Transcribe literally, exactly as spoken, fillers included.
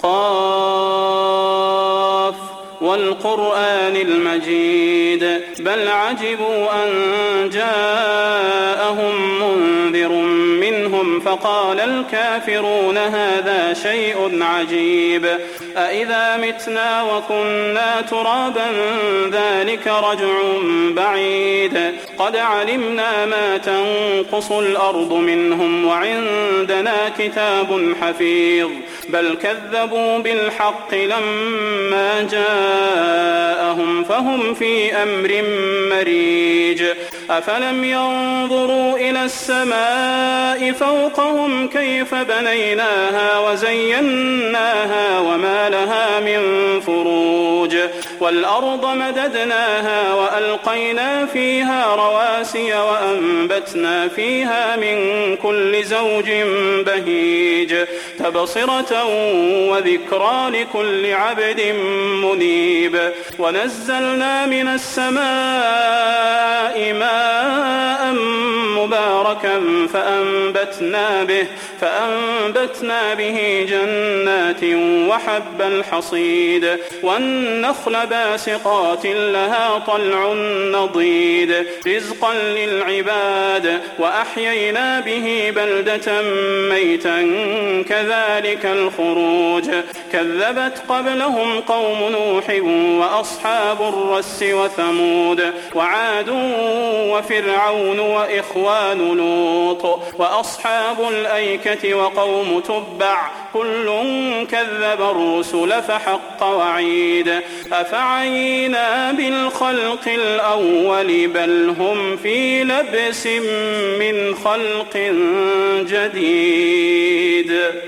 قاف والقرآن المجيد بل عجبوا أن جاءهم منذر منهم فقال الكافرون هذا شيء عجيب أإذا متنا وكنا ترابا ذلك رجع بعيد قد علمنا ما تنقص الأرض منهم وعندنا كتاب حفيظ بل كذبوا بالحق لما جاءهم فهم في أمر مريج أفلم ينظروا إلى السماء فوقهم كيف بنيناها وزيناها وما لها من فروج والأرض مددناها وألقينا فيها رواسي وأنبتنا فيها من كل زوج بهيج تبصرة وذكرى لكل عبد منيب ونزلنا من السماء ماء مباركا فأنبتنا به فأنبتنا به جنات وحب الحصيد والنخل باسقات لها طلع نضيد رزقا للعباد وأحيينا به بلدة ميتا كذلك الخروج كذبت قبلهم قوم نوح وأصحاب الرس وثمود وعاد وفرعون وإخوان لوط وأصحاب الأيكة وقوم تبع كل كذب الرسل فحق وعيد أفعينا بالخلق الأول بل هم في لبس من خلق جديد.